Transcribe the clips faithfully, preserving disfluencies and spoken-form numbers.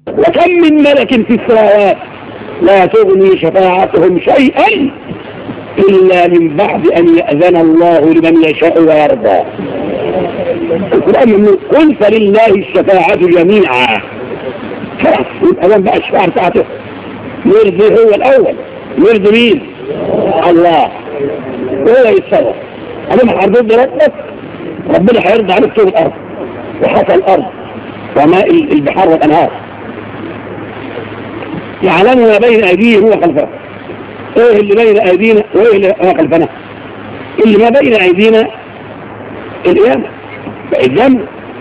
وكم من ملك في السماوات لا تغني شفاعتهم شيئا إلا من بعد أن يأذن الله لمن يشاء ويرضى. القرآن يقول قل فلله الشفاعة جميعا. خلاص الأذان بقى الشفاعة بتاعته يرضي هو الأول. يرضي مين؟ الله. وهو يتصرف. أنا ما حرضت ربك ربنا هيرضى عليك طول الأرض وحصى الأرض وماء البحار والأنهار. يعلم ما بين أيديهم وخلفهم. ايه اللي بين ايدينا وايه اللي ما خلفنا؟ اللي ما بين ايدينا القيامة الجنة،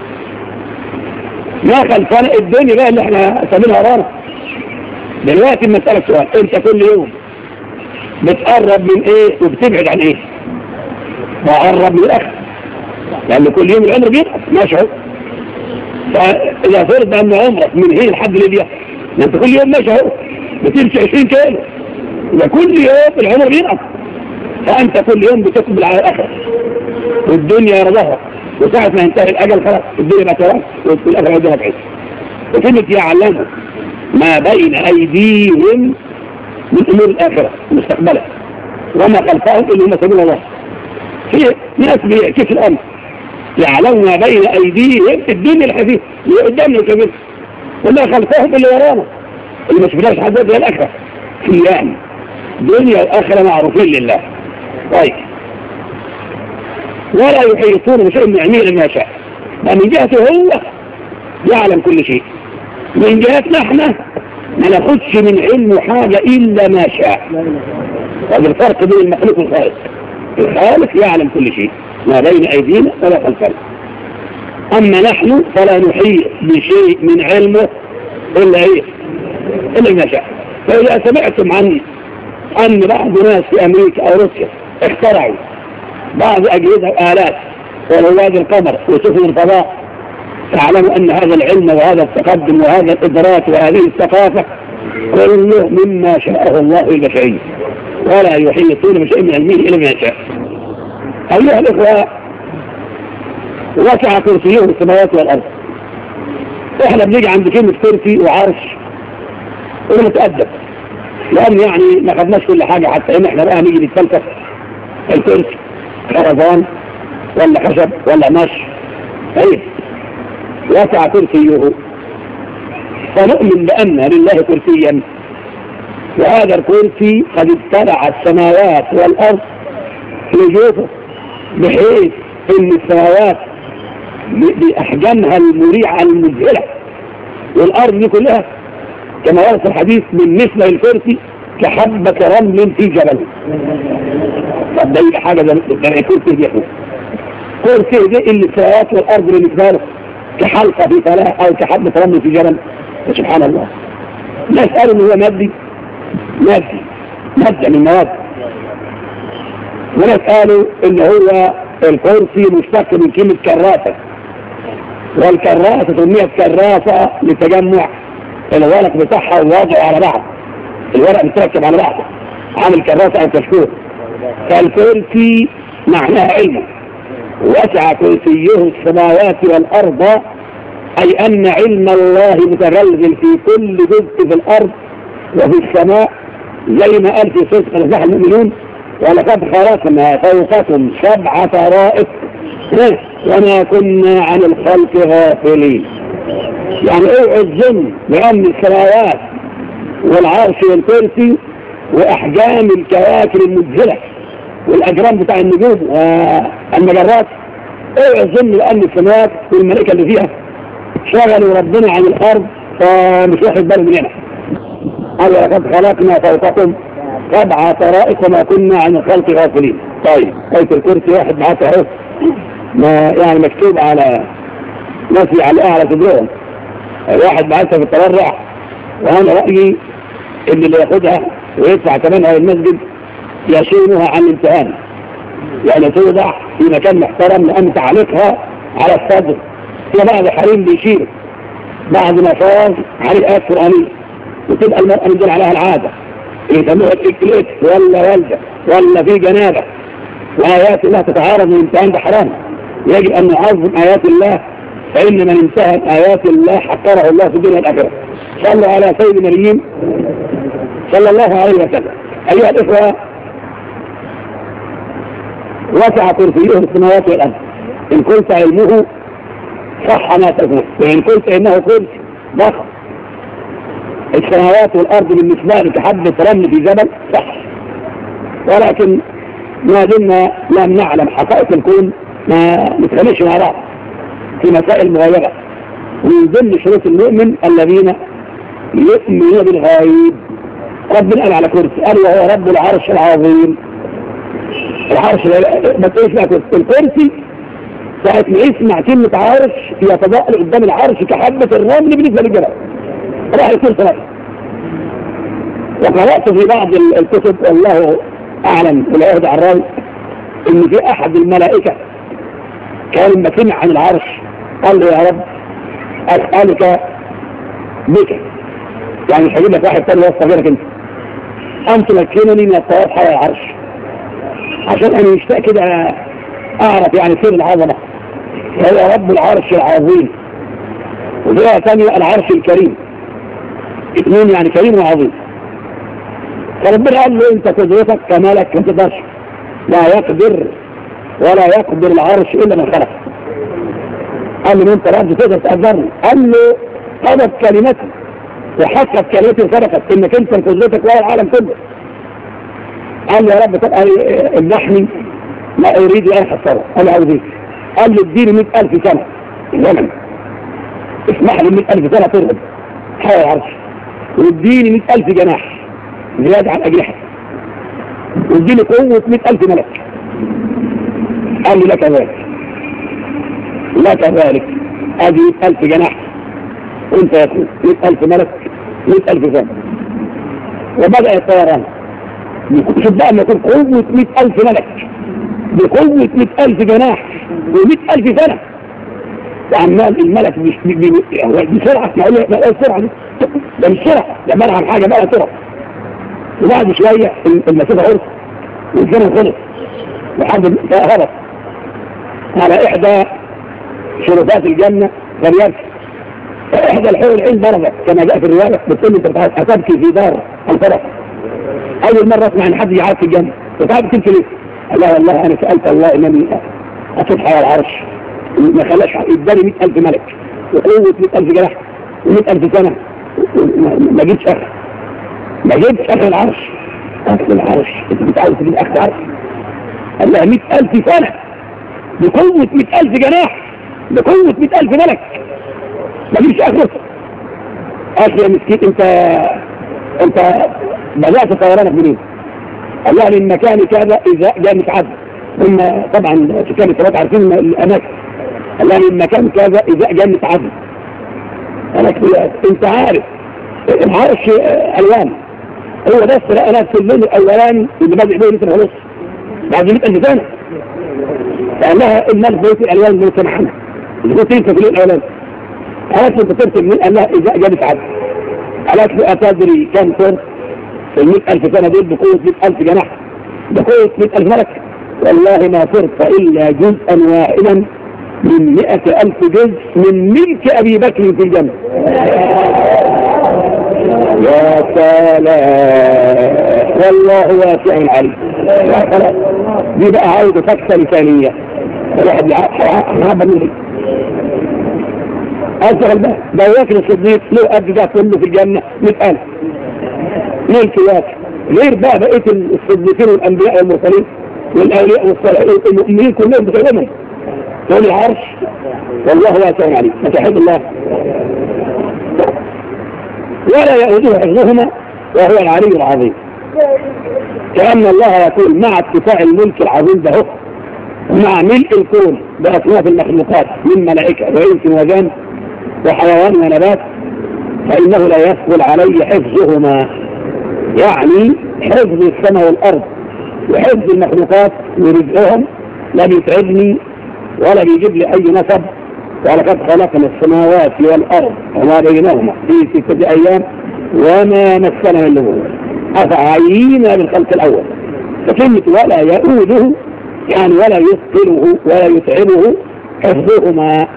ما خلفنا الدنيا بقى اللي احنا سامينها ورانا. دلوقتي ما اسالك سؤال، انت كل يوم بتقرب من ايه وبتبعد عن ايه؟ بقرب من الاخر لان كل يوم العمر بينقص ماشي اهو. فاذا فرض ان عمرك من هنا لحد ليبيا انت كل يوم ماشي اهو بتمشي عشرين كيلو، إذا كل يوم العمر بينقص فأنت كل يوم بتقبل على الآخر والدنيا يرضاها، وساعة ما ينتهي الأجل خلاص الدنيا بقى تراك والآخر يوديها بعيد. وكلمة يعلموا ما بين أيديهم من أمور الآخرة المستقبلة وما خلفهم اللي هم سبيل الله. في ناس بيعكس الأمر يعلموا ما بين أيديهم الدنيا الحديث اللي قدامنا وكبير وما خلفهم اللي ورانا اللي ما شفناش حاجات زي الآخرة. في يعني دنيا الآخرة معروفين لله. طيب ولا يحيطون بشيء من علمه لما يشاء. من جهته هو يعلم كل شيء، من جهتنا احنا ما ناخدش من علمه حاجة إلا ما شاء. هذا الفرق بين المخلوق والخالق. الخالق يعلم كل شيء ما بين أيدينا ولا خلفنا، أما نحن فلا نحيط بشيء من علمه إلا إيه إلا ما شاء. فإذا سمعتم عن أن بعض ناس في أمريكا أو روسيا اخترعوا بعض أجهزة وآلات ورواد القمر وسفن الفضاء، تعلموا أن هذا العلم وهذا التقدم وهذا الإدراك وهذه الثقافة كله مما شاءه الله البشرية، ولا يحيطون بشيء من علمه إلا ما شاء. أيها الإخوة، وسع كرسيه السماوات والأرض. إحنا بنيجي عند كلمة كرسي وعرش ونتأدب لأن يعني ما خدناش كل حاجة، حتى إن إحنا بقى نيجي نتفلسف الكرسي خرزان ولا خشب ولا مش أيه وسع كرسيه. فنؤمن بأن لله كرسيا، وهذا الكرسي قد ابتلع السماوات والأرض في جوفه، بحيث إن السماوات بأحجامها المريعة المذهلة والأرض دي كلها كما ورد الحديث من مثل الكرسي كحبة رمل في جبل. طب ده يبقى حاجة زي الكرسي دي اخوه، كرسي دي اللي السماوات والأرض بالنسبة له كحلقة في فلاة أو كحبة رمل في جبل. سبحان الله. ناس قالوا إن هو مادي مادي مادة من مواد، وناس قالوا إن هو الكرسي مشتق من كلمة كراسة، والكراسة سميت كراسة لتجمع الورق بتاعها ووضعه على بعض، الورق بتركب على بعض عامل كراسة أو كشكول. فالكرسي معناها علمه. وسع كرسيه السماوات والأرض، أي أن علم الله متغلغل في كل جزء في الأرض وفي السماء، زي ما قال في سورة الأنفال المؤمنون ولقد خلقنا فوقكم سبع طرائق وما كنا عن الخلق غافلين. يعني اوعوا الظن بأن السماوات والعرش والكرسي وأحجام الكواكب المذهلة والأجرام بتاع النجوم والمجرات، اوعوا الظن بأن السماوات والملائكة اللي فيها شغلوا ربنا عن الأرض فمش واخد باله مننا. قال لقد خلقنا فوقكم سبع طرائق وما كنا عن الخلق غافلين. طيب آية الكرسي واحد معاك اهو ما يعني مكتوب على ناس على على صدرهم، الواحد بعثها في التبرع، وانا رأيي ان اللي ياخدها ويدفع ثمنها للمسجد يشيلها عن الامتحان، يعني توضع في مكان محترم، لان تعليقها على الصدر في بعض الحريم بيشيله بعد ما فاز عليه آيات قرآنية، وتبقى المرأة من دول عليها العادة يسموها الإكليت ولا والدة ولا في جنابة، وآيات الله تتعارض من الامتحان بحرام. يجب أن نعظم آيات الله فإن من انتهت آيات الله حقره الله في الدنيا والآخرة. صلوا على سيد النبيين صلى الله عليه وسلم. أيها الإخوة، وسع كرسيه السماوات والأرض، إن كنت علمه صح ما تقول، وإن قلت إنه كرسي ضخم السماوات والأرض بالنسبة لك حبة رمل في جبل صح، ولكن ما دمنا لم نعلم حقائق الكون ما نتخليش مع بعض في مسائل مغيرة. ومن ضمن شروط المؤمن الذين يؤمنون بالغيب. ربنا قال على كرسي، قال وهو رب العرش العظيم. العرش ما تقولش بقى كرسي، الكرسي ساعة ما يسمع كلمة عرش يتضاءل قدام العرش كحبة الرمل بالنسبة للجبل، راح يكون صلاة. وقرأت في بعض الكتب والله أعلم والعهد على الراوي إن في أحد الملائكة كان لما سمع عن العرش قال له يا رب أسألك بك، يعني مش هجيب لك واحد تاني يوصف غيرك أنت، أن تمكنني من الطواف حول العرش عشان أنا مشتاق كده أعرف يعني سر العظمة. فهو رب العرش العظيم، وفيها ثانية العرش الكريم، اثنين يعني كريم وعظيم. فربنا قال له انت قدرتك كمالك ما تقدرش، لا يقدر ولا يقدر العرش الا من خلق. قال له انت رب تقدر تقدرني، قال له قدرت كلمتي وحقت كلمتي وصدقت انك انت قدرتك وهو العالم كله. قال له يا رب تبقى امنحني لا اريد ان احصره، قال له عاوز. قال له اديني مئة ألف سنة زمن، اسمح لي مئة ألف سنة ترغب حول العرش، واديني مئة ألف جناح زيادة عن أجنحة، واديني قوة مئة ألف ملك. قال لي لك ذلك لك ذلك ادي مئة ألف جناح وانت يكون مئة ألف ملك مئة ألف سنة. وبدأ الطيران، شوف بقى لما يكون قوة مئة ألف ملك بقوة مئة ألف جناح ومئة ألف سنة، وعمال الملك بسرعة، ما اقول السرعة دي ده مش سرعة، ده بلع عن حاجة بقى سرعة. وبعد شوية المسافة عرف والزمن خلص وحد هبط على إحدى شرفات الجنة فليرس إحدى الحور العين ضربت كما جاء في الرواية بتقول انت هتبكي في دار الفرح. أول مرة أسمع إن حد يعرف في الجنة، وتعرف تمشي ليه؟ الله والله أنا سألت الله إنني أصبح على العرش ما خلاش يداني مئة ألف ملك وقوة مئة ألف جناح ومئة ألف سنة، ما جبتش آخر ما جبتش آخر العرش. آخر العرش أنت بتعاوز تجيب آخر العرش؟ قال لها مئة ألف سنة بقوة مئة ألف جناح بقوة مئة ألف ملك، ما جبتش آخر. آخر يا مسكين أنت أنت بدأت طيرانك منين؟ قال لها من مكان كذا إذا جاء متعدد، ثم طبعا سكان الثلاث عارفين الأماكن. قال لها من مكان كذا إذا جاء متعدد. قالت أنت عارف العرش ألوان، هو بس رأى نفس اللون الأولاني اللي بدأ به مثل ونص بعد مئة ألف سنة. فقال لها الملك بيت الألوان اللي سمحنا اللي كنت انت في اللون الأولاني. قالت له انت ترسل مين؟ قال لها إذا جاء متعدد. قالت له أتدري كم صرت في المئة ألف سنة دول بقوة مئة ألف جناح بقوة مئة ألف ملك؟ والله ما صرت إلا جزءا واحدا من مئة ألف جزء من ملك أبي بكر في الجنة. يا سلام والله واسع عليم. دي بقى عاوزة فكسة لسانية الواحد يحب منه. أشغل بقى ده واكل الصديق له قد ده كله في الجنة مئة ألف ملك واكل، غير بقى بقية الصديقين والأنبياء والمرسلين والأولياء والصالحين المؤمنين كلهم بتعلمهم تقول العرش. والله واسع عليم. فتحب الله ولا يؤذيه حفظهما وهو العلي العظيم. كأن الله يقول مع اتساع الملك العظيم ده مع ملء الكون بأصناف المخلوقات من ملائكة وإنس وجان وحيوان ونبات فإنه لا يسهل علي حفظهما، يعني حفظ السماء والأرض وحفظ المخلوقات ورزقهم لا بيتعبني ولا بيجيب لي أي نسب. ولقد خلقنا السماوات والأرض وما بينهما في ستة أيام وما مسنا من لغوب أفعينا بالخلق الأول. فكلمة ولا يؤوده يعني ولا يثقله ولا يتعبه حفظهما،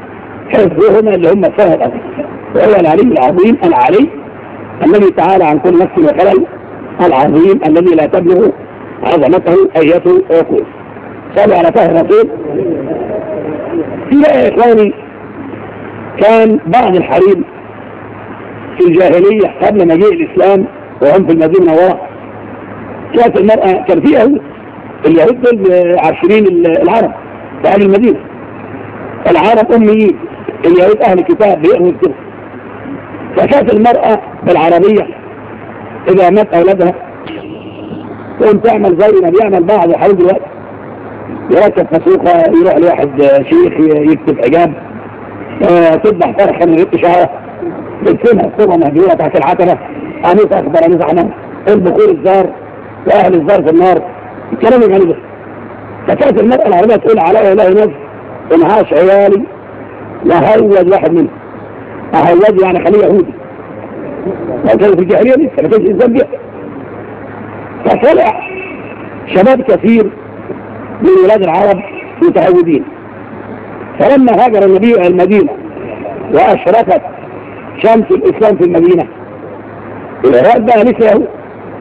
حفظهما اللي هم فهد وهو العلي العظيم العلي الذي تعالى عن كل نفس وخلل، العظيم الذي لا تبلغ عظمته ايته عقول. صلوا على فهد الرسول. في بقى يا اخواني كان بعض الحريم في الجاهلية قبل مجيء الاسلام وهم في المدينة المنورة، كانت المرأة كان في يهود، اليهود دول عشرين العرب في اهل المدينة، العرب اميين، اليهود اهل الكتاب بيقروا الكتاب. فكانت المرأة العربية اذا مات اولادها تقوم تعمل زي ما بيعمل بعض الحريم دلوقتي، يركب فسوقة، يروح لواحد شيخ يكتب حجاب، آه تذبح فرخة من ريت شعره، تدفنها الصورة مهجورة تحت العتبة، قميص اخضر قميص احمر، البخور الزار واهل الزار في النار، الكلام الغريب ده. فكانت المرأة العربية تقول عليها اله نفس ان عاش عيالي لهوج واحد منهم، اهوج يعني خليه يهودي، وكانوا في الجاهلية لسه ما كانش انسان بيها. فطلع شباب كثير من ولاد العرب متهودين، فلما هاجر النبي الى المدينة واشرقت شمس الاسلام في المدينة، العراق بقى لسه يهود،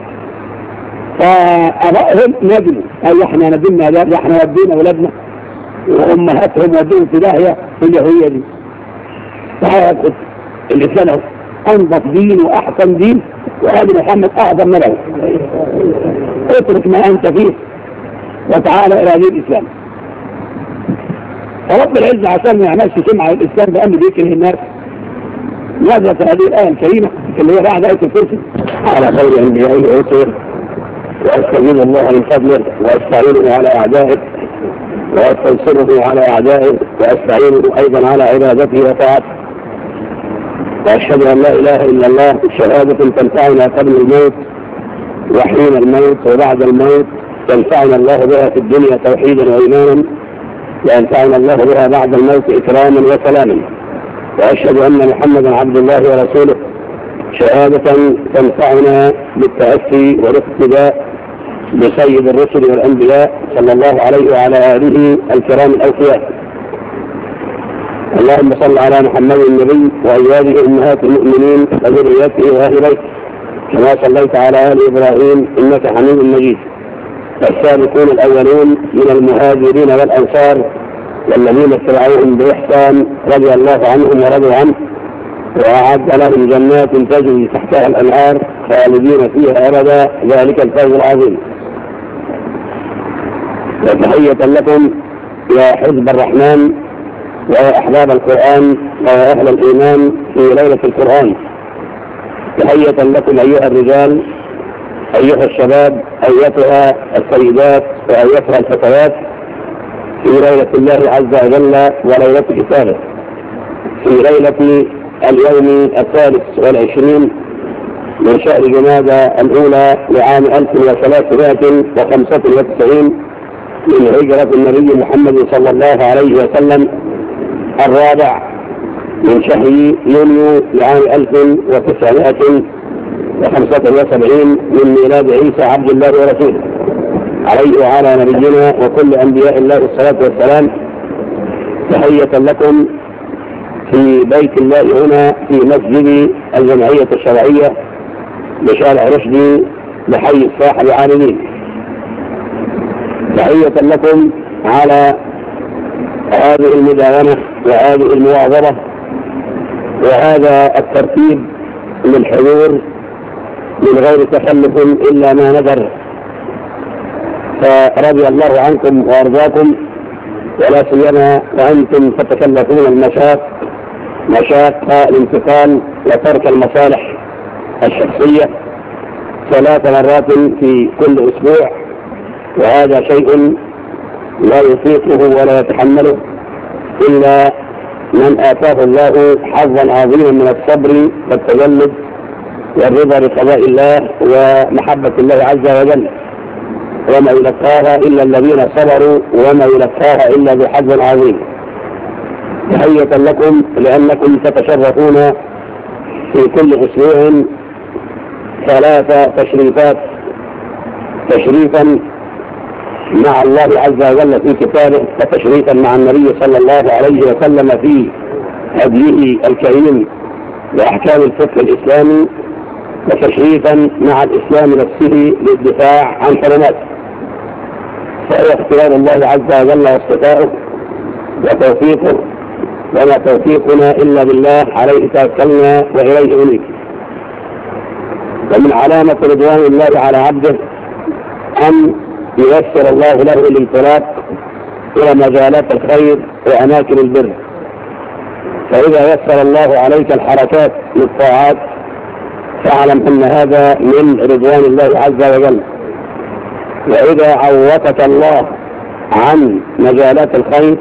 فابائهم ندموا، ايوه احنا ندمنا ده احنا ودينا ولادنا وامهاتهم ودوهم في داهيه في اليهوديه دي. تعالى الاسلام اهو انظف دين واحسن دين، وادي محمد اعظم منه، اترك ما انت فيه وتعالى الى دين الاسلام. فرب العزه عشان ما يعملش سمعه الاسلام بامر بيكره الناس نزلت هذه الايه الكريمه اللي هي بعد ايه الكرسي: على خير انبيائه اوتر واستعين الله من فضله واستعينه على اعدائه واستنصره على اعدائه واستعينه ايضا على عبادته وطاعته. واشهد ان لا اله الا الله شهاده تنفعنا قبل الموت وحين الموت وبعد الموت، ينفعنا الله بها في الدنيا توحيدا وايمانا، وينفعنا الله بها بعد الموت اكراما وسلاما. واشهد ان محمدا عبد الله ورسوله شهادة تنفعنا بالتأسي والاقتداء بسيد الرسل والأنبياء صلى الله عليه وعلى آله الكرام الأوفياء. اللهم صل على محمد النبي وأزواجه أمهات المؤمنين وذريته وأهل بيته كما صليت على آل إبراهيم إنك حميد مجيد. السابقون الأولون من المهاجرين والأنصار والذين اتبعوهم بإحسان رضي الله عنهم ورضوا عنه، وأعد لهم جنات تجري تحتها الأنهار خالدين فيها أبدا، ذلك الفوز العظيم. وتحية لكم يا حزب الرحمن ويا أحباب القرآن ويا أهل الإيمان في ليلة القرآن. تحية لكم أيها الرجال، أيها الشباب، أيتها السيدات وأيتها الفتيات في ليلة الله عز وجل وليلة كتابه، في ليلة اليوم الثالث والعشرين من شهر جمادى الأولى لعام ألف وثلاثمائة وخمسة وتسعين من هجرة النبي محمد صلى الله عليه وسلم، الرابع من شهر يونيو لعام ألف وتسعمائة وخمسة وسبعين من ميلاد عيسى عبد الله ورسوله عليه وعلى نبينا وكل أنبياء الله الصلاة والسلام. تحية لكم في بيت الله هنا في مسجد الجمعية الشرعية بشارع رشدي بحي الساحة العاملين. تحية لكم على هذه المداومة وهذه المواظبة وهذا الترتيب للحضور من غير تخلف إلا ما ندر، فرضي الله عنكم وأرضاكم، ولا سيما وأنتم تتكلفون المشاق مشاق الانتقال وترك المصالح الشخصية ثلاث مرات في كل أسبوع، وهذا شيء لا يطيقه ولا يتحمله إلا من آتاه الله حظا عظيما من الصبر والتجلد والرضا بقضاء الله ومحبة الله عز وجل، وما يلقاها إلا الذين صبروا وما يلقاها إلا بحظ عظيم. تحية لكم لأنكم تتشرفون في كل أسبوع ثلاث تشريفات: تشريفا مع الله عز وجل في كتابه، وتشريفا مع النبي صلى الله عليه وسلم في هديه الكريم وأحكام الفقه الإسلامي، وتشريفا مع الإسلام نفسه للدفاع عن حرماته، فهو اختيار الله عز وجل واصطفاؤه وتوفيقه، وما توفيقنا إلا بالله، عليه توكلنا وإليه أنيب. ومن علامة رضوان الله على عبده أن ييسر الله له الانطلاق إلى مجالات الخير وأماكن البر، فإذا يسر الله عليك الحركات للطاعات فاعلم أن هذا من رضوان الله عز وجل. وإذا عوّتك الله عن مجالات الخير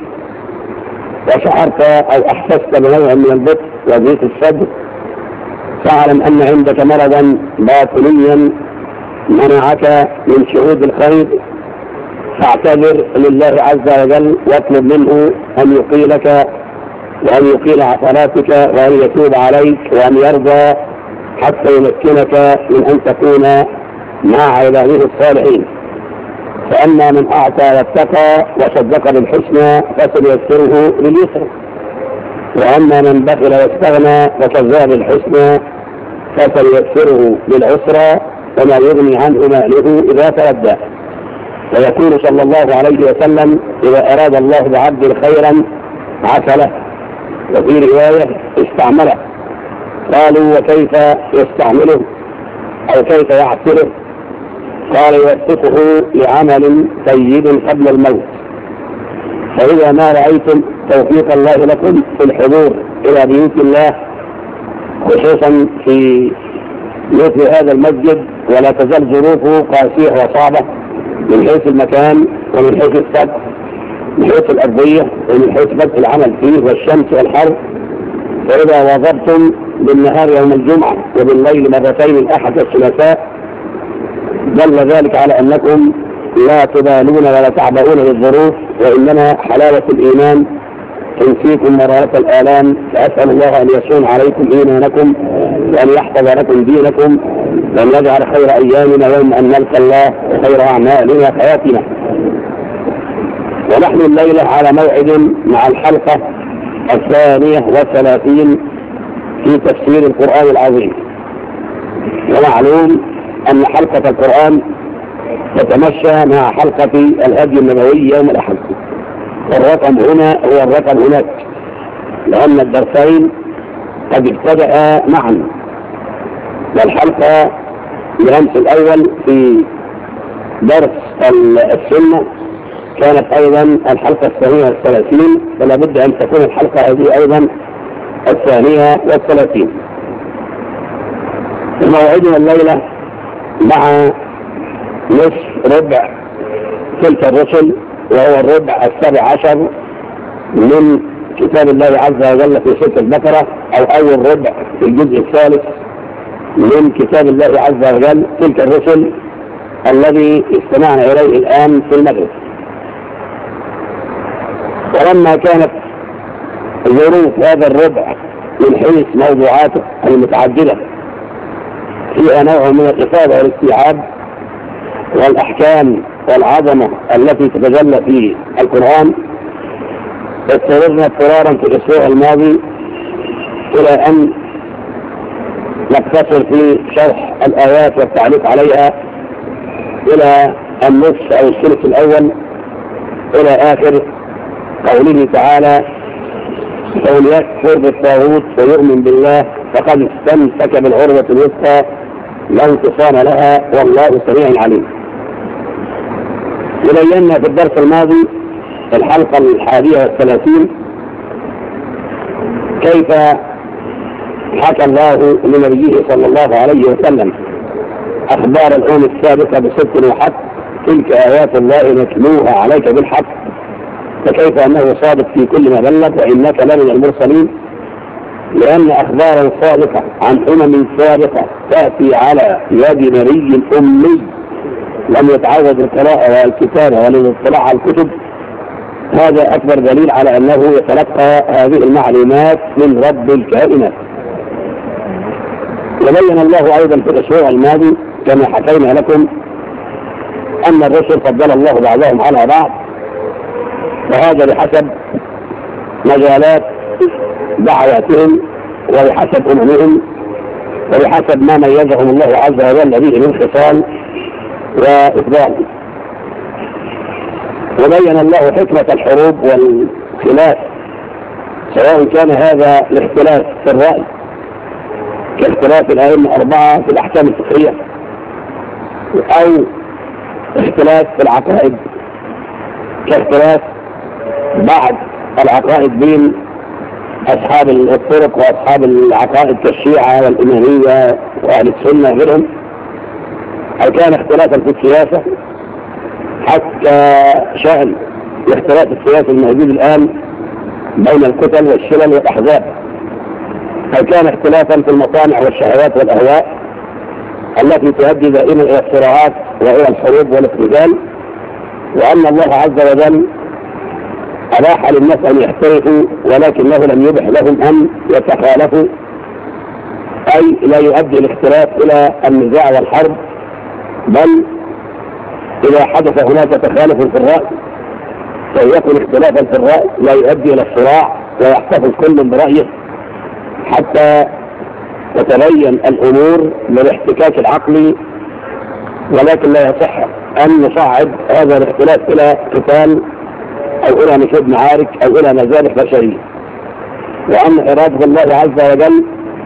وشعرت أو أحسست بنوع من البطء وضيق الصدر فاعلم أن عندك مرضا باطنيا منعك من شهود الخير، فاعتذر لله عز وجل واطلب منه أن يقيلك وأن يقيل عثراتك وأن يتوب عليك وأن يرضى حتى يمكنك من أن تكون مع عباده الصالحين. فأما من أعطى واتقى وصدق بالحسنى فسنيسره لليسر، وأما من بخل واستغنى وكذب بالحسنى فسنيسره للعسرى، وما يغني عنه ماله إذا تردى. ويقول صلى الله عليه وسلم: إذا أراد الله بعبد خيرا عسله، وفي رواية استعمله. قالوا: وكيف يستعمله أو كيف يعسره؟ قال: يوفقه لعمل سيد قبل الموت. فإذا ما رأيتم توفيق الله لكم في الحضور إلى بيوت الله، خصوصا في مثل هذا المسجد، ولا تزال ظروفه قاسية وصعبة من حيث المكان ومن حيث السقف، من حيث الأرضية ومن حيث بدء العمل فيه والشمس والحر، فإذا واظبتم بالنهار يوم الجمعة وبالليل مرتين الأحد والثلاثاء دل ذلك على أنكم لا تبالون ولا تعبؤون بالظروف، وإنما حلاوة الإيمان تنسيكم مرارة الآلام. فأسأل الله أن يصون عليكم إيمانكم وأن يحفظ لكم دينكم وأن يجعل خير أيامنا يوم أن نلقى الله وخير أعمالنا حياتنا. ونحن الليلة على موعد مع الحلقة الثانية والثلاثين في تفسير القرآن العظيم. ومعلوم أن حلقة القرآن تتمشى مع حلقة الهدي النبوي يوم الأحد، الرقم هنا هو الرقم هناك، لأن الدرسين قد ابتدأ معا. والحلقة بالأمس الأول في درس السنة كانت أيضا الحلقة الثانية والثلاثين، فلا بد أن تكون الحلقة هذه أيضا الثانية والثلاثين. موعدنا الليلة مع نصف ربع تلك الرسل، وهو الربع السابع عشر من كتاب الله عز وجل في سورة البقرة، أو أول ربع في الجزء الثالث من كتاب الله عز وجل تلك الرسل الذي استمعنا إليه الآن في المغرب. ولما كانت ظروف هذا الربع من حيث موضوعاته المتعددة فيها نوع من الإفاضة والاستيعاب والأحكام والعظمة التي تتجلى في القرآن، اضطررنا اضطرارا في الأسبوع الماضي إلى أن نقتصر في شرح الآيات والتعليق عليها إلى النصف أو الثلث الأول، إلى آخر قوله تعالى: فمن يكفر بالطاغوت ويؤمن بالله فقد استمسك بالعروة الوثقى لا انفصام لها والله سميع عليم. وبينا في الدرس الماضي الحلقة الحادية والثلاثين كيف حكى الله لنبيه صلى الله عليه وسلم أخبار الأمم السابقة بصدق وحق، تلك آيات الله نتلوها عليك بالحق، فكيف أنه صادق في كل ما بلغ وإنك لمن المرسلين، لأن أخبارا صادقة عن أمم سابقة تأتي على يد نبي أمي لم يتعود القراءة والكتابة والاطلاع على الكتب، هذا أكبر دليل على أنه يتلقى هذه المعلومات من رب الكائنات. وبين الله أيضا في الأسبوع الماضي كما حكينا لكم أن الرسل فضل الله بعضهم على بعض، وهذا بحسب مجالات دعواتهم وبحسب أممهم وبحسب ما ميزهم الله عز وجل به من خصال وإفضال. وبين الله حكمة الحروب والخلاف، سواء كان هذا الاختلاف في الرأي كاختلاف الأئمة الأربعة في الأحكام الفقهية، أو اختلاف في العقائد كاختلاف بعض العقائد بين أصحاب الطرق وأصحاب العقائد كالشيعة والإمامية وأهل السنة وغيرهم، أو كان اختلافا في السياسة حتى شأن الاختلاف السياسي الموجود الآن بين الكتل والشلل والأحزاب، أو كان اختلافا في المطامع والشهوات والأهواء التي تؤدي دائما إلى الصراعات وإلى الحروب والاقتتال، وأن الله عز وجل أباح للناس أن يختلفوا ولكنه لم يبح لهم أن يتخالفوا، أي لا يؤدي الاختلاف إلى النزاع والحرب، بل إذا حدث هناك تخالف في الرأي فيكون اختلافا في الرأي لا يؤدي إلى الصراع ويحتفظ كل برأيه حتى تتبين الأمور بالاحتكاك العقلي، ولكن لا يصح أن نصعد هذا الاختلاف إلى قتال أو إلى نشوب معارك أو إلى مذابح بشرية. وأن إرادة الله عز وجل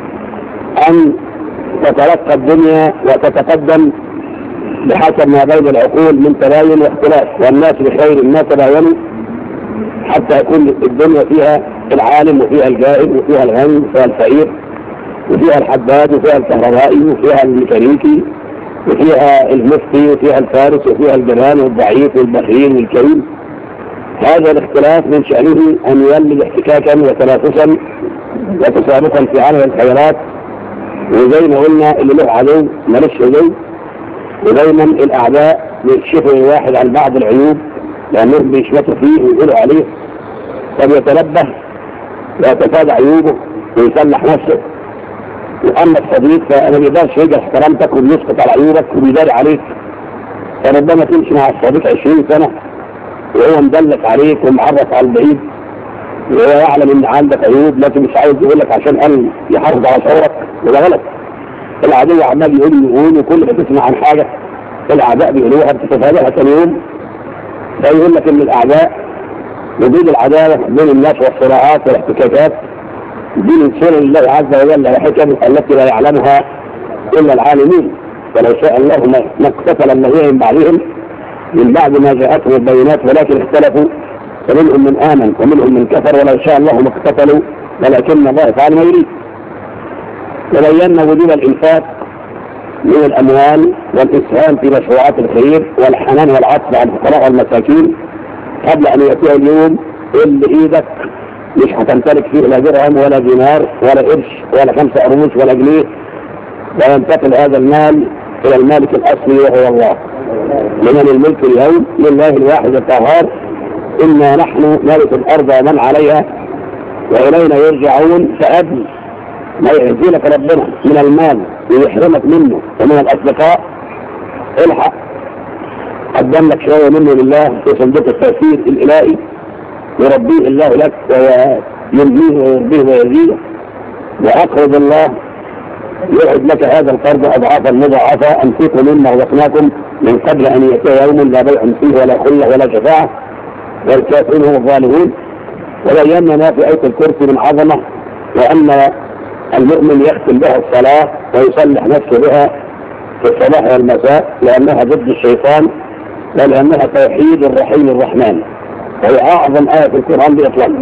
أن تتلقى الدنيا وتتقدم بحسب ما بين العقول من تباين واختلاف، والناس بخير ما تباينوا، حتى يكون الدنيا فيها العالم وفيها الجاهل وفيها الغني وفيها الفقير وفيها الحداد وفيها الكهربائي وفيها الميكانيكي وفيها المفتي وفيها الفارس وفيها الجبان والضعيف والبخيل والكريم. هذا الاختلاف من شأنه أن يولد احتكاكا وتنافسا وتسابقا في عالم الخيرات، وزي ما قلنا اللي له عدو مالوش عدو، ودايما الأعداء بيكشفوا الواحد عن بعض العيوب لأنهم بيشمتوا فيه ويقولوا عليه، فبيتنبه ويتفادى عيوبه ويصلح نفسه. وأما الصديق فأنا بيقدرش يجرح كرامتك وبيسقط على عيوبك وبيداري عليك، فربما تمشي مع الصديق عشرين سنة وهو مدلس عليك ومعرف على البعيد وهو يعلم ان عندك عيوب، لكن مش عايز يقول لك عشان قال يحافظ على شعورك، وده غلط. العدو عمال يقول يقول وكل ما تسمع عن حاجه الاعداء بيقولوها بتتفاداها ثاني يوم، فيقول لك ان الاعداء وجود العداوه بين الناس والصراعات والاحتكاكات دي من سنن الله عز وجل وحكم التي لا يعلمها الا العالمين، ولو شاء الله ما اقتتل الذين من بعدهم من بعد ما جاءتهم البينات ولكن اختلفوا، فمنهم من آمن ومنهم من كفر، ولو شاء الله ما اقتتلوا ولكن الله يفعل ما يريد. وبينا وجوب الإنفاق من الأموال والإسهام في مشروعات الخير والحنان والعطف على الفقراء والمساكين قبل أن يأتي اليوم اللي إيدك مش هتمتلك فيه لا درهم ولا دينار ولا قرش ولا خمسة قروش ولا جنيه، وينتقل هذا المال إلى المالك الأصلي وهو الله. لمن الملك اليوم؟ لله الواحد القهار. إنا نحن نرث الأرض ومن عليها وإلينا يرجعون. فقبل ما يهزيلك ربنا من المال ويحرمك منه ومن الأصدقاء الحق قدم لك شوية منه لله في صندوق التأثير الإلهي، يربيه الله لك وينبيه ويربيه ويزيده، وأقرض الله يعد لك هذا القرض أضعافا مضاعفة. أنفقوا مما رزقناكم من قبل أن يأتي يوم لا بيع فيه ولا خلة ولا شفاعة والكافرون هم الظالمون. وبينا ما في آية الكرسي من عظمة، وأن المؤمن يختم بها الصلاة ويصلح نفسه بها في الصباح والمساء لأنها ضد الشيطان ولأنها توحيد الرحيم الرحمن، وهي أعظم آية في القرآن بإطلاق.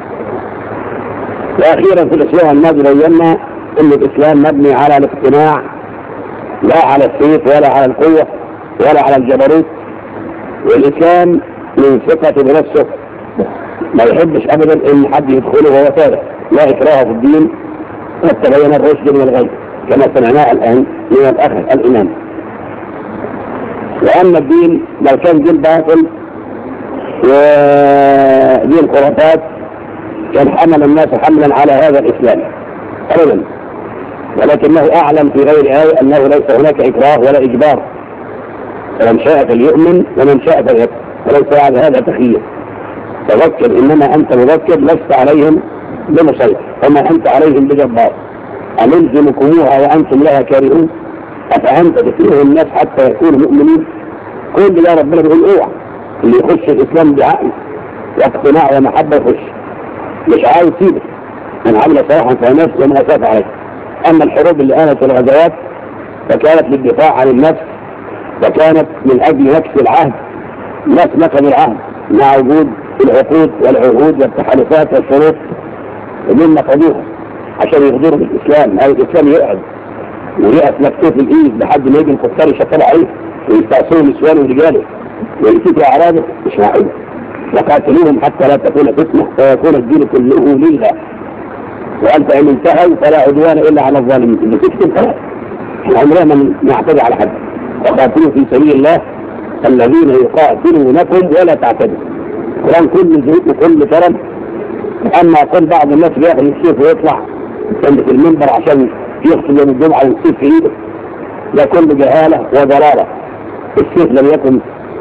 وأخيرا في الإسلام الماضي بينا أن الإسلام مبني على الاقتناع لا على السيف ولا على القوة ولا على الجبروت. والإسلام من ثقته بنفسه ما يحبش أبدا أن حد يدخله وهو تابع، لا إكراه في الدين قد تبين الرشد من الغي كما سمعناه الآن من الأخ الإمام. وأما الدين لو كان دين باطل ودين خرافات كان حمل الناس حملا على هذا الإسلام أبدا، ولكنه أعلم في غير آية أنه ليس هناك إكراه ولا إجبار، فمن شاء فليؤمن ومن شاء فليكفر، وليس على هذا تخيير. تذكر إنما أنت مذكر لست عليهم بمسيطر وما أنت عليهم بجبار أم يلزمكموها وأنتم لها كارهون أفأنت تكره الناس حتى يكونوا مؤمنين. كل ده ربنا بيقول اوعى اللي يخش الإسلام بعقل واقتناع ومحبة يخش، مش عاوز سيبك من عمل صلاحا فنفس وما أساف عليه. أما الحروب اللي آنت الغزوات فكانت للدفاع عن النفس وكانت من أجل نكس العهد، ناس نقضوا العهد مع وجود العقود والعهود والتحالفات والشروط ومن نقضوها عشان يغدروا بالإسلام. هذا الإسلام يقعد ويقف مكتوف الإيد لحد ما يجي الكفار يشتغلوا عليه ويستعصوا نسوانه ورجاله ويسيطوا أعراضه، مش معقول. وقاتلوهم حتى لا تكون فتنة ويكون الدين كله لله وأنت إن انتهوا فلا عدوان إلا على الظالمين. اللي تكتب خلاص عمرنا ما نعتدي على حد. وقاتلوا في سبيل الله الذين يقاتلونكم ولا تعتدوا. القرآن كل ذوق وكل كرم. أما قل بعض الناس بياخذ السيف ويطلع عند المنبر عشان يغسل يوم الجمعة والسيف في إيده، ده كله جهالة وضلالة. السيف لم يكن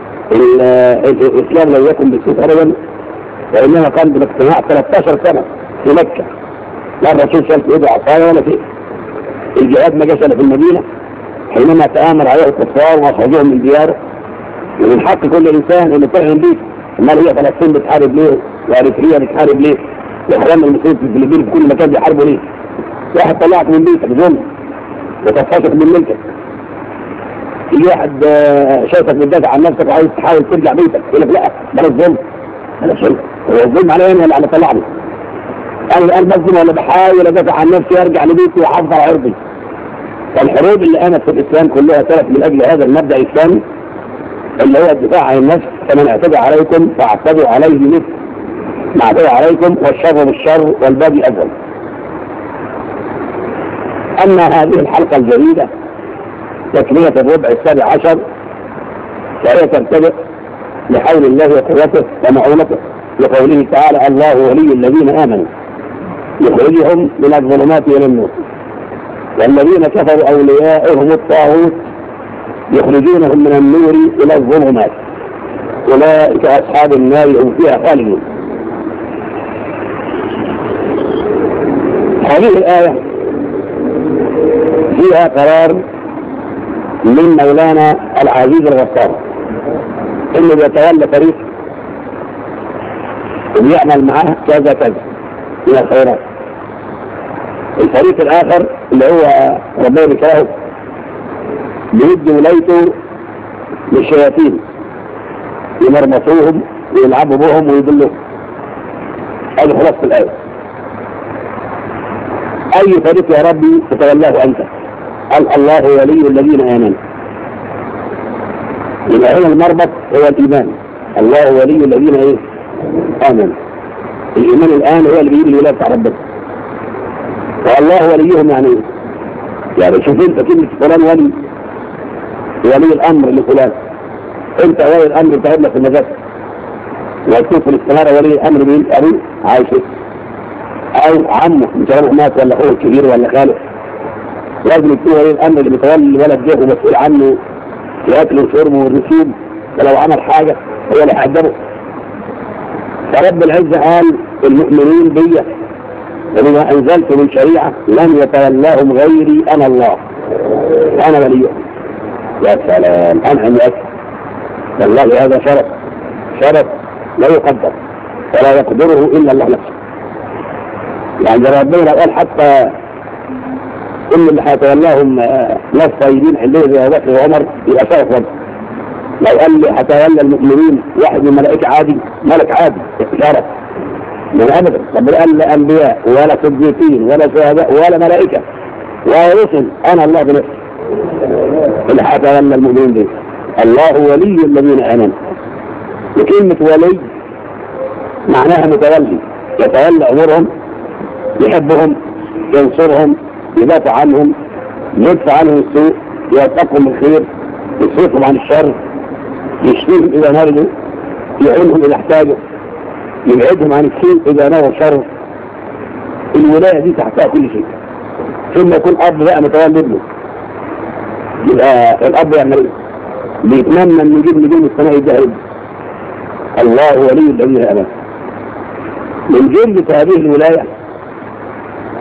الإسلام لم يكن بالسيف أبدا، وإنما كان بالاقتناع ثلاثة عشر سنة في مكة. لا الرسول شال في إيده عصاية ولا شيء. الجهاد ما جاش في المدينة حينما تآمر عليه الكفار وأخرجوهم من دياره. ومن حق كل إنسان إنه يطلع من بيته. أمال هي فلسطين بتحارب ليه؟ وأريتريا بتحارب ليه؟ وإخوان المسلمين في الفلبين في كل مكان بيحاربوا ليه؟ واحد طلعك من بيتك ظلم وتفاشك من ملكك. في واحد شايفك بتدافع عن نفسك وعايز تحاول ترجع بيتك يقول لك لا ده الظلم. أنا شايف هو الظلم على وين ولا على طلعني؟ أنا الآن بظلم ولا بحاول أدافع عن نفسي أرجع لبيتي وأحافظ على عرضي؟ فالحروب اللي قامت في الإسلام كلها كانت من أجل هذا المبدأ الإسلامي اللي هو الدفاع عن النفس. فمن اعتدى عليكم فاعتدوا عليه مثل ما اعتدى عليكم والشر بالشر والبغي أجل. أما هذه الحلقة الجديدة تكملة الربع السابع عشر فهي ترتبط لحول الله وقوته ومعونته لقوله تعالى الله ولي الذين آمنوا يخرجهم من الظلمات إلى النور والذين كفروا أولياؤهم الطاغوت يخرجونهم من النور إلى الظلمات أولئك أصحاب النار هم فيها خالدون. هذه الآية فيها قرار من مولانا العزيز الغفار إنه بيتولى فريق ويعمل معاه كذا كذا من الخيرات. الفريق الآخر اللي هو ربنا بكرهه بيدي ولايته للشياطين يمرمطوهم ويلعبوا بهم ويضلوهم. هذه خلاصة الآية. أي فريق يا ربي تتولاه أنت؟ قال الله ولي الذين آمنوا. يبقى هنا المربط هو الإيمان. الله ولي الذين إيه؟ آمنوا. الإيمان الآن هو اللي بيجي الولاية بتاع ربنا. والله وليهم يعني إيه؟ يعني شوف أنت كلمة فلان ولي ولي الأمر لفلان. أنت ولي الأمر بتاعت لك في المدرسة وتشوف في الاستمارة ولي الأمر مين؟ أبوه عايش أو عمه مش عارف مات ولا أخوه الكبير ولا خاله. لازم يكون ولي الأمر اللي بيتولي الولد ده ومسؤول عنه في أكله وشربه والرسوم، ولو عمل حاجة هو اللي هيحجبه. فرب العزة قال المؤمنين بي وبما أنزلت من شريعة لن يتولاهم غيري أنا الله أنا وليهم. يا سلام أنعم يأكل والله هذا شرف شرف لا يقدر ولا يقدره إلا الله نفسه. يعني ربنا قال حتى كل اللي هيتولاهم ناس طيبين عنده زي أبو بكر وعمر يبقى شرف ربنا. لو قال لي هتولى المؤمنين واحد من الملائكة عادي ملك عادي شرف من أبدا. طب قال لا أنبياء ولا صديقين ولا شهداء ولا ملائكة ولا رسل أنا الله بنفسي اللي هتولى المؤمنين دي. الله ولي الذين آمنوا. وكلمة ولي معناها متولي يتولى أمورهم يحبهم ينصرهم يدافع عنهم يدفع عنهم السوء يوفقهم الخير يصرفهم عن الشر يشفيهم إذا مرضوا يعينهم إذا احتاجوا يبعدهم عن السوء إذا نوى الشر. الولاية دي تحتها كل شيء. ثم يكون أب بقى متولي ابنه يبقى الأب يعمل إيه؟ بيتمنى أن يجيب نجوم السماء الجاهد. الله ولي الذين آمنوا. من جملة هذه الولاية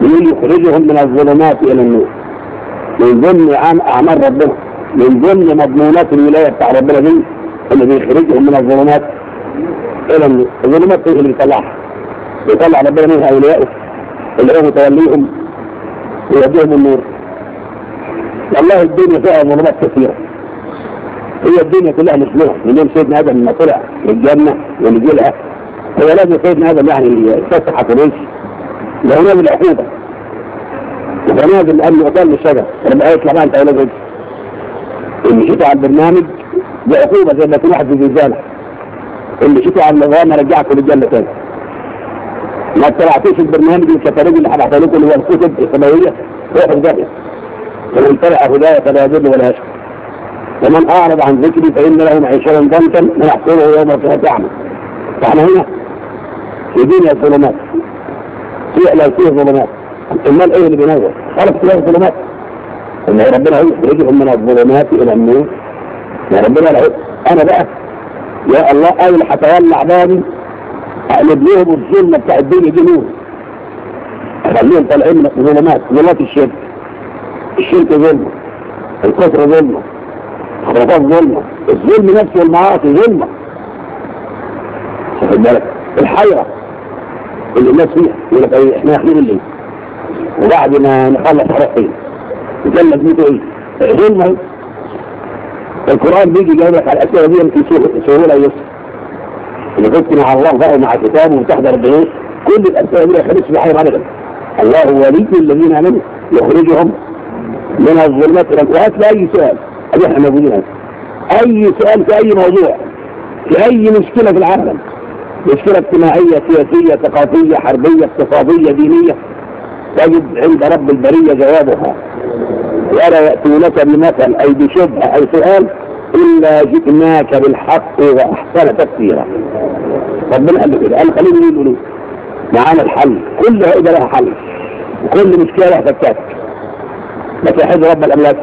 يخرجهم من الظلمات الى النور. من ضمن اعمال ربنا، من ضمن مضمونات الولايه بتاع ربنا دي اللي بيخرجهم من الظلمات الى النور. الظلمات اللي بيطلعها بيطلع ربنا منها اوليائه اللي هو متوليهم ويديهم النور. والله الدنيا فيها ظلمات كثيره، هي الدنيا كلها مش نور. من يوم سيدنا ادم لما طلع الجنه ونزلها هو لازم سيدنا ادم يعني يفتح ويمشي، لو نازل العقوبه ونازل قال له قتل الشجر ربنا يطلع بقى انت ولاد اللي مشيتوا على البرنامج دي عقوبه زي ما يكون واحد في زنزانه، اللي مشيتوا على النظام رجعكم للجنه تاني. ما طلعتوش البرنامج الكتالوج اللي هبعته لكم اللي هو الكتب السماويه روحوا في داهيه. ومن تبع هدايه فلا يضل ولا يشقى. ومن اعرض عن ذكري فان له معيشه ضنكا ونحشره يوم القيامه اعمى. فاحنا هنا في دنيا الظلمات، في لو فيه ظلمات امال ايه اللي بينور؟ خلق فيها الظلمات. ان ربنا يخرجهم من الظلمات الى النور. يا ربنا له انا بقى يا الله اول هتولع بابي اقلب لهم الظلمه بتاع الدنيا دي نور، اخليهم طالعين من الظلمات. ظلمات الشرك، الشرك ظلمه، الكفر ظلمه، الخرافات ظلمه، الظلم نفسه والمعاصي ظلمه. واخد بالك؟ الحيره اللي الناس فيها يقول لك ايه احنا احنا الليل وبعد ما نخلص حرقين نجلد ميته ايه؟ ظلمه. القران بيجي يجاوبك على الاسئله دي يمكن سهوله يسر. اللي كنت مع الله بقى ومع كتابه وتحضر الدروس كل الاسئله دي ما يخلصش في حاجه ابدا. الله ولي الذين امنوا يخرجهم من الظلمات الى النور. وهات لي اي سؤال ادي احنا موجودين هنا. اي سؤال في اي موضوع في اي مشكله في العالم، مشكله اجتماعيه سياسيه ثقافيه حربيه اقتصاديه دينيه، تجد عند رب البريه جوابها. ولا ياتونك بمثل اي بشبهه اي سؤال الا جئناك بالحق واحسن تفسيرا. ربنا قال له كده، قال خلينا نقول معانا الحل، كل عقده لها حل وكل مشكله لها فكاك. ما تحد رب الاملاك.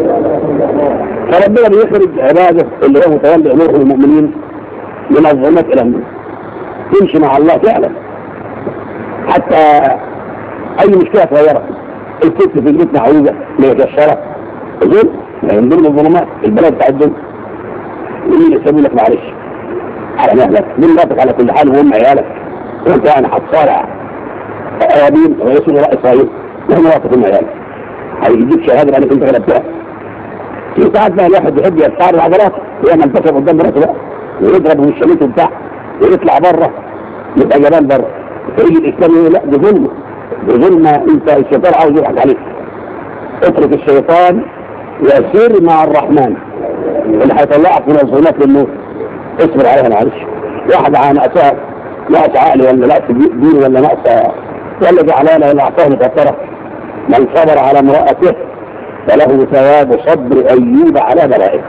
فربنا بيخرج عباده اللي هو متولي امورهم المؤمنين من الظلمات الى النور. تمشي مع الله فعلا حتى اي مشكله صغيره. الست في بيتنا عوجه مكشره ظلم من ضمن الظلمات. البلد بتاع الدنيا مين يسوي لك معلش على مهلك مين راتك على كل حال وهم عيالك وانت يعني هتصارع قرابين رئيس الولاء اسرائيل وهم راتك هم عيالك هيجيب شهاده انك انت غلبتها. في ساعات بقى الواحد يحب يستعرض عضلاته ويعمل انتشر قدام مراته بقى ويضرب وشميته بتاعه ويطلع بره يبقى جبان بره. فيجي الاسلام يقول لا دي ظلمه دي ظلمه انت الشيطان عاوز يضحك عليك. اترك الشيطان يسير مع الرحمن اللي هيطلعك من الظلمات للنور. اصبر عليها معلش. واحد ناقصها ناقص عقل ولا ناقص دين ولا ناقص ولا جعلانه ولا اعطاه مكسره. من صبر على امرأته فله ثواب صبر ايوب على ملائكه.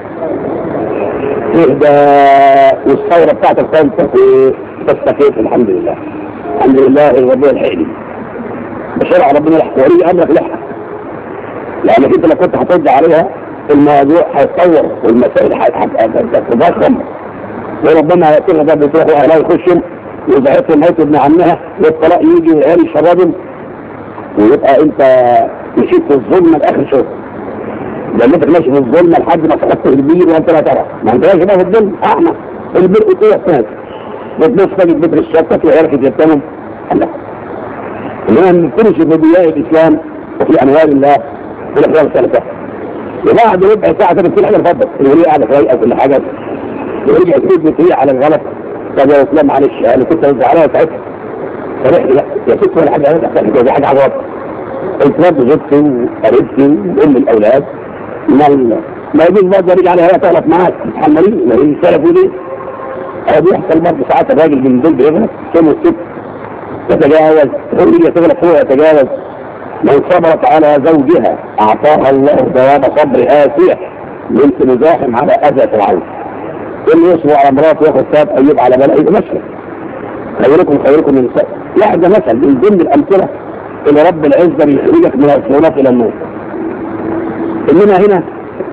تهدى والثوره بتاعتك تستفيد. الحمد لله الحمد لله الربيع الحقني بشرع ربنا يحكي ولي امرك لحق. لانك انت لو كنت هترد عليها الموضوع هيتطور والمسائل هتتضخم وربما ياتينا باب بتروح واهلها يخشوا ويزعجوا ميت ابن عمها والطلاق يجي وعيال يشربهم ويبقى انت مشيت في الظلمه لاخر شهر. لانك ماشي في الظلمه لحد ما سقطت البير وانت لا ترى. ما انتش بقى في الظلم اعمى البير قطوع الناس بتبص تجد بيت الشقه وعيالك يتيمموا. انما ما نكونش في بدايه الاسلام وفي انوار الله في الاحوال الثلاثه. وبعد ربع ساعه كده كل حاجه اتفضل الوليه قاعده رايقه كل حاجه ورجع تريد بتريق على الغلط. طب يا اسلام معلش انا كنت زعلان ساعتها فرحت لا يا ست ولا حاجه هتحصل دي حاجه عوض. قلت برضه زوجتي وقريبتي وام الاولاد ما ما يجوز برضه ارجع عليها تغلط معاك تتحملين ما هي سلفوا دي. هو بيحصل برضه ساعات الراجل من دول بيغلط ثم الست تتجاوز هو يجي تغلط هو يتجاوز. من صبرت على زوجها اعطاها الله ثواب صبر آسية بنت مزاحم على اذى فرعون. اللي يصبر على مراته ياخذ ثواب ايوب على بلاء مشرق. خيركم خيركم للنساء. واحده مثل من ضمن الامثله اللي رب العزه بيخرجك من الظلمات الى النور. اننا هنا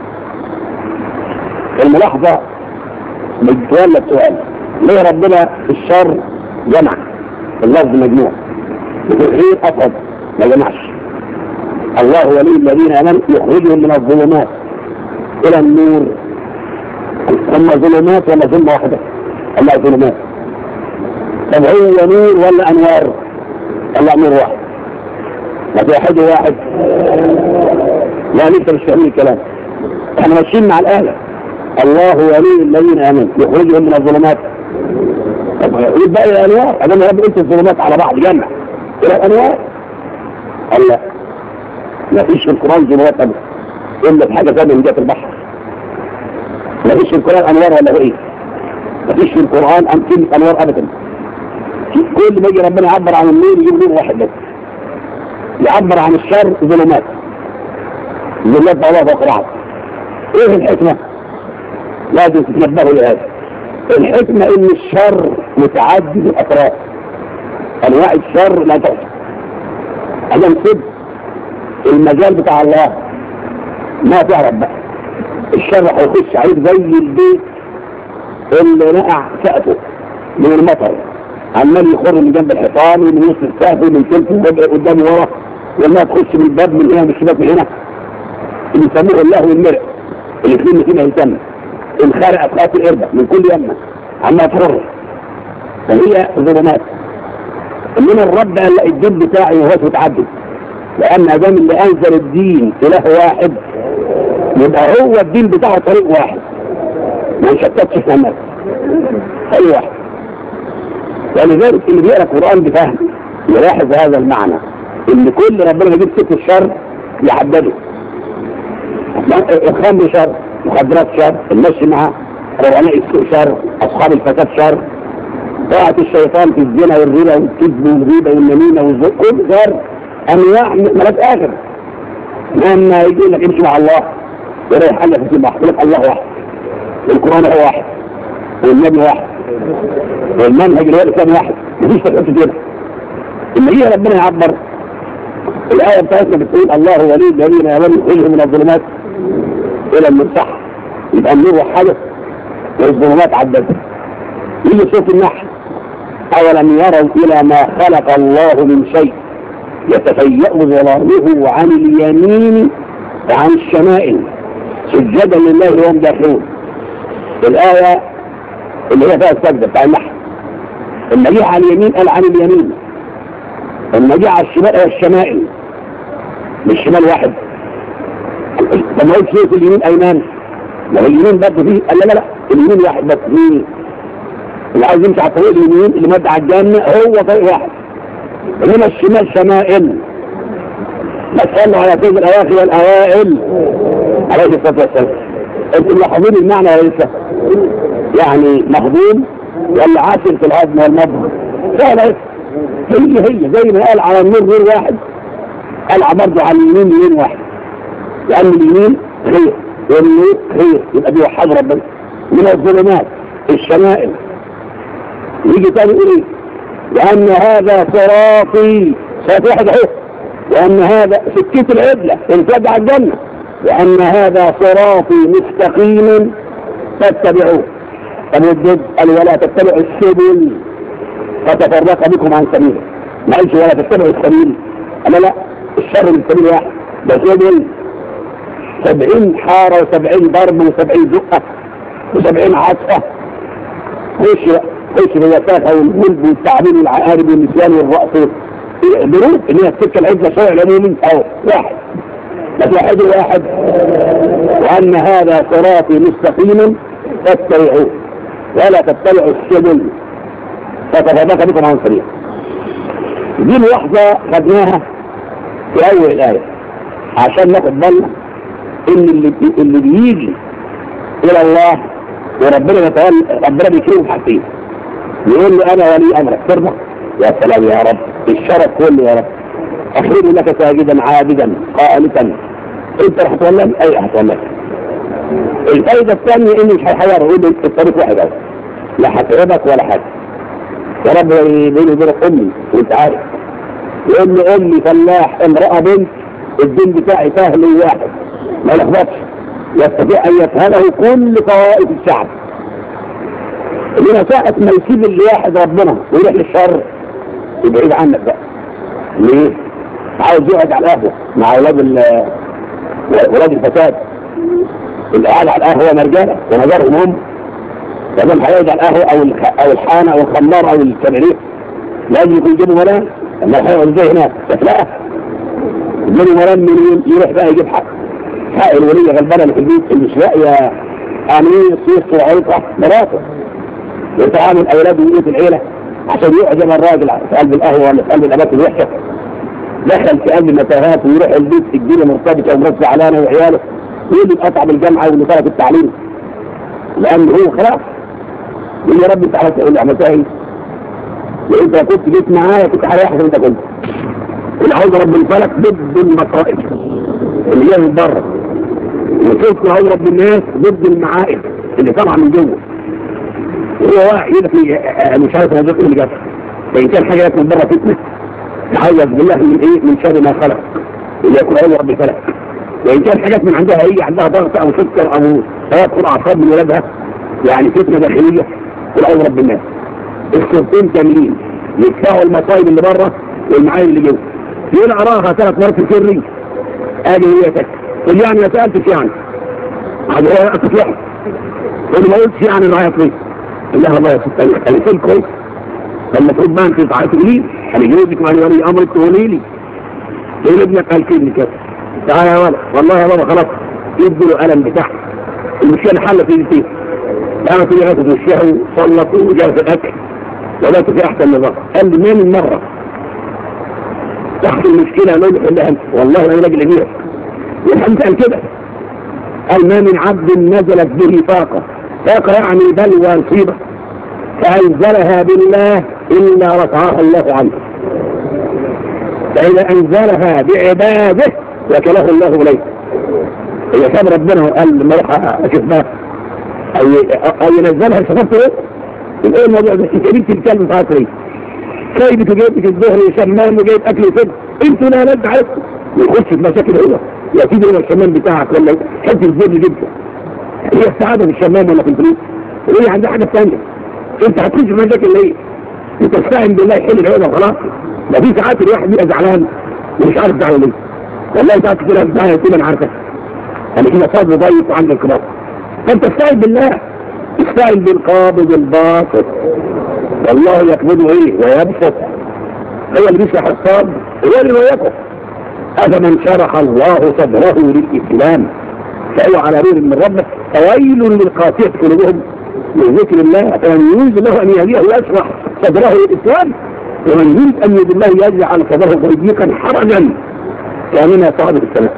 الملاحظه بتولد سؤال ليه ربنا الشر جمع اللفظ مجموع والخير افرد ما جمعش. الله ولي الذين امنوا يخرجهم من الظلمات الى النور. هم ظلمات ولا ظلمه واحده؟ الله ظلمات. طب هو نور ولا انوار؟ الله نور واحد. ما في واحد واحد. لا لسه مش فاهمين الكلام. احنا ماشيين مع الايه. الله ولي الذين امنوا يخرجهم من الظلمات. طب يبقى الانوار. انا ما قلت الظلمات على بعض جمع الى الانوار. قال لا ما فيش في القران ظلمات ابدا الا بحاجه ثانيه من جهه البحر. ما فيش في القران انوار ولا هو ايه؟ ما فيش في القران كلمه انوار ابدا. كل ما يجي ربنا يعبر عن النور يجيب نور واحد بس. يعبر عن الشر ظلمات. ظلمات الله فوق بعض. ايه الحكمه؟ لازم تتنبهوا لهذا. الحكمه ان الشر متعدد الاطراف. انواع الشر لا تحصى. انا نسيب المجال بتاع الله ما تعرف بقى. الشر هيخش عليك زي البيت اللي نقع سقفه من المطر، عمال يخر من جنب الحيطان ومن وسط السقف ومن تلك وبدأ قدامه ورا، والله تخش من الباب من هنا من الشباك من هنا. اللي يسموه الله والمرء الاثنين فينا يسمى انخرقت خاطر القربة من كل يمه عمال تخر. فهي ظلمات. انما الرب قال لا الدين بتاعي وهو متعدد، لان ادام اللي انزل الدين اله واحد يبقى هو الدين بتاعه طريق واحد ما يشتتش في الناس. اي واحد. ولذلك اللي بيقرا القران بفهم يلاحظ هذا المعنى ان كل ربنا يجيب ست الشر يحدده. الخمر شر، مخدرات شر، المشي مع قرناء السوء شر، اصحاب الفساد شر، طاعة الشيطان في الزنا والربا والكذب والغيبة والنميمة والزق، كل شر انواع ملاش اخر. لما يقول لك امشي مع الله ولا حاجه في البحر لك الله واحد، القران هو واحد، والنبي واحد، والمنهج اللي هو الاسلام واحد، مفيش تفاصيل كده. لما يجي ربنا يعبر الايه بتاعتنا بتقول الله ولي الذين امنوا يخرجهم من الظلمات الى النور. صح، يبقى النور وحده والظلمات عددت. يجي صوت النحل اولم يروا الى ما خلق الله من شيء يتفيأ ظلاله عن اليمين وعن الشمائل سجدا لله وهم داخلون. الآية اللي هي فيها السجدة بتاع النحل. لما جه على اليمين قال عن اليمين، لما جه على الشمال قال الشمائل. مش شمال واحد. لما قلت شيء في اليمين أيمان، لو اليمين برضه فيه قال لا لا لا اليمين واحد بس. مين اللي عايز يمشي على طريق اليمين اللي مد على الجنة هو طريق واحد، انما الشمال شمائل. ما تصلوا على سيد الاواخر والاوائل عليه الصلاه والسلام. انتم ملاحظين المعنى ولا لسه؟ يعني مخدوم ولا عاشر في الهضم والمضغ؟ سهله هي هي زي ما قال على النور نور واحد قال برضه على اليمين يمين واحد، لان اليمين خير والنور خير، يبقى بيوحد ربنا. من الظلمات الشمائل. يجي تاني يقول ايه؟ وأن هذا صراطي، صراط واحد اهو، وأن هذا سكة العدلة انتبع الجنة، وأن هذا صراطي مستقيم فاتبعوه. طب والجد قال ولا تتبعوا السبل فتفرق بكم عن سبيله. ما قالش ولا تتبعوا السبيل، قال لا الشر من السبيل واحد، ده سبل سبعين حارة وسبعين ضرب وسبعين زقة وسبعين عطفة. خش بقى خش بالوساخة والقلب والتعبير والعقارب والنسيان والرأس بروف ان هي السكة العزة شرع العمومي اهو واحد، بس واحد واحد. وأن هذا صراطي مستقيما فاتبعوه ولا تتبعوا السبل فتفرق بكم عن سبيله. دي الوحدة خدناها في أول الآية عشان ناخد بالنا إن اللي, اللي بيجي إلى الله وربنا يتولى ربنا بيكرمه حاجتين. يقول له أنا ولي أمرك ترضى؟ يا سلام يا رب، الشرف كله يا رب. أخرج لك ساجدا عابدا قانتا. أنت رح تولى؟ أي هتولى. الفائدة الثانية إنه مش هيحير، يقول له الطريق واحد أهو، لا هتعبك ولا حاجة. يا رب بيني وبينك أمي وأنت عارف. يقول له أمي فلاح امرأة بنت، الدين بتاعي سهل وواحد ما يلخبطش، يستطيع أن يفهمه كل طوائف الشعب. إنما ساعة ما يسيب الواحد ربنا ويروح للشر يبعد عنك بقى. ليه؟ عاوز يقعد على القهوه مع اولاد ولاد الفساد، اللي قاعد على القهوه مرجاله ونظرهم هم، لازم هيقعد على القهوه او او الحانه او الخمار او الكباريه لازم يكون جيبه ملان. اما هيقعد زي هناك لا، جيبه ملان منين؟ يروح بقى يجيب حق حق الوليه غلبانه اللي في البيت اللي مش لاقيه قميص يسطو عيطه مراته، وتعامل اولاده وبيوت العيله عشان يعجب الراجل في قلب القهوه ولا في قلب الاماكن الوحشه. دخل في قلب المتاهات ويروح البيت الجيله مرتبطه ومرات زعلانه وعياله ويجي يتقطع بالجامعه واللي ترك التعليم لان هو خلاص يقول يا رب انت عملتها ايه؟ وانت كنت جيت معايا كنت هريحك انت كنت. والعوض رب الفلك ضد المصائب اللي جايه من بره، وكنت عوض رب الناس ضد المعائب اللي طالعه من جوه. وهو واحد يدخل مش عارف هذا اللي جاب، فان كان حاجه من بره فتنه تعوذ بالله من ايه؟ من شر ما خلق اللي يكون عوض رب الفلك. وان كان حاجات من عندها هي عندها ضغط او سكر او توتر اعصاب من ولادها يعني فتنه داخليه والعوض رب الناس. الصورتين كاملين يدفعوا المصايب اللي بره والمعايب اللي جوه. يقول اراها ثلاث مرات في سري ادي هيتك قل يعني ما سالتش يعني عاد ايه اتصلح قل ما قلتش يعني الرعايه كويس الله الله يا ست انا كل كويس المفروض ما انت تعرفي لي انا جوزك وانا ولي امرك تقولي لي تقول ابنك قال كلمه كده تعالى يا ولد والله يا بابا خلاص يدوا له قلم بتاعه المشكله حل في الاثنين قامت هي غسلت وشها وصلت وجابت الاكل وبات في احسن نظام. قال لي ما من مره تحت المشكله لو يحلها انت والله انا راجل امير والحمد قال كده. قال ما من عبد نزلت به فاقه فاقه يعني بلوى مصيبه فانزلها بالله الا رفعها الله عنه، فاذا انزلها بعباده وكله الله اليه. اذا كان ربنا قال ما راح اشوف بقى او او ينزلها شفت ايه؟ ايه الموضوع ده؟ انت جبت الكلب في عصري سايبك وجايبك الظهر وشمام وجايب اكل وكده انتوا لا نرجع عرفتوا ويخش في مشاكل هنا يا سيدي هو الشمام بتاعك ولا حته الزبل جدا هي السعاده في الشمام ولا في الفلوس؟ وهي عندها حاجه ثانيه انت هتخش في مشاكل ليه؟ انت استعن بالله يحل العيله وخلاص. ده في ساعات الواحد بيبقى زعلان ومش عارف زعله ليه. والله ساعات كده بتاعي كده انا عارفه انا كده صاد ضيق وعندي انقباض. فانت استعن بالله استعن بالقابض الباسط والله يقبضه ايه ويبسط هو اللي بيشرح الصاد هو اللي ويقف. افمن شرح الله صدره للاسلام فهو على نور من ربه فويل للقاسية قلوبهم من ذكر الله فمن يريد الله ان يهديه ويشرح صدره للاسلام ومن يريد ان يهدي الله يجعل صدره ضيقا حرجا كاننا صعد في السماء.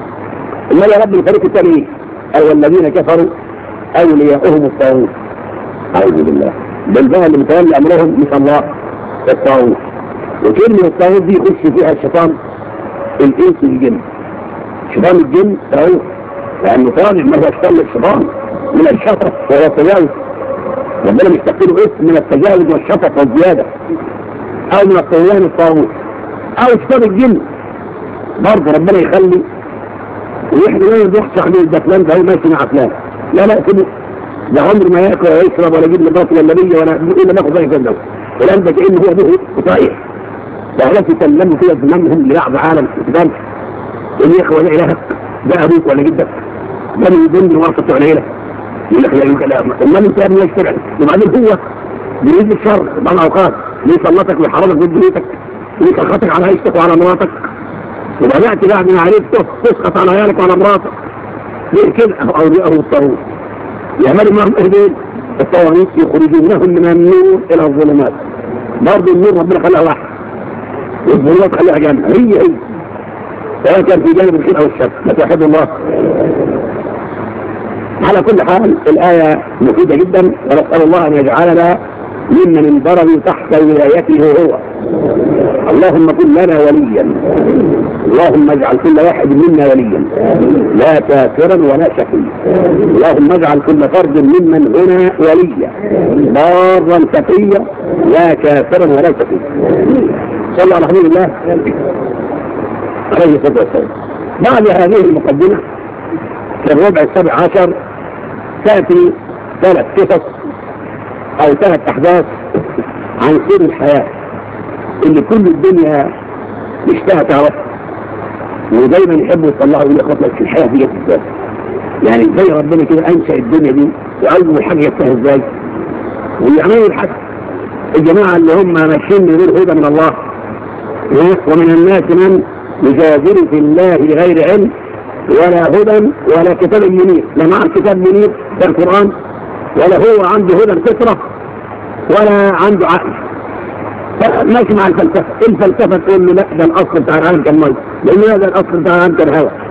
اما يا رب الفريق الثاني او الذين كفروا اولياؤهم الطاغوت اعوذ بالله بل بقى اللي متولي امرهم مش الله الطاغوت. وكلمه الطاغوت دي يخش فيها الشيطان الانس والجن. شيطان الجن طاغوت لانه طالب ما هو يشتغل الشيطان من الشطط وهو التجاوز ربنا مستقله اسم من التجاوز والشطط والزياده او من الطغيان الطاغوت او شيطان الجن برضه ربنا يخلي ويحد ما يضحش عليه ده فلان ده هو ماشي مع فلان لا لا سيبه ده عمر ما ياكل ولا يشرب ولا يجيب لباس ولا نبيه ولا الا ناخد زي كده فلان ده كانه هو ابوه وصحيح ده خلاص يسلموا كده زمانهم لبعض عالم استدام يقول يا اخي ولا الهك ده ابوك ولا جدك ده من ضمن ورثه العيله يقول لك لا كلام امال انت يا ابني ليش تبعد وبعدين هو بيريد الشر بعض الاوقات ليسلطك ويحرضك ضد بيتك ويسخطك على عيشتك وعلى مراتك وبدات بعد ما عرفته تسخط على عيالك وعلى مراتك ليه كده اولياءه الطاغوت يعملوا معهم اهدين الطواغيت يخرجونهم من النور الى الظلمات. برضه النور ربنا خلقها واحد والظلمات خلقها جنه هي هي سواء كان في جانب الخير او الشر فتوحد الله. على كل حال الآية مفيدة جدا ونسأل الله أن يجعلنا ممن انضربوا تحت ولايته هو. اللهم كن لنا وليا اللهم اجعل كل واحد منا وليا لا كافرا ولا شقيا. اللهم اجعل كل فرد ممن هنا وليا بارا تقيا لا كافرا ولا شقيا. صلى على رسول الله عليه الصلاة والسلام. بعد هذه المقدمة في الربع السابع عشر تأتي ثلاث قصص أو ثلاث أحداث عن سر الحياة اللي كل الدنيا مشتهى تعرفها ودايما يحبوا يطلعوا يقول خطوة في الحياة دي ازاي؟ يعني ازاي ربنا كده انشأ الدنيا دي واول حاجة يفتحها ازاي؟ ويعملوا الحق الجماعة اللي هم ماشيين من غير هدى من الله. ومن الناس من يجادل في الله بغير علم ولا هدى ولا كتاب منير، لا معه كتاب منير ده القرآن ولا هو عنده هدى الفطرة ولا عنده عقل. ماشي مع الفلسفة، الفلسفة تقول له لا ده الأصل بتاع العالم كان مية، لأن هذا الأصل بتاع العالم كان هواء،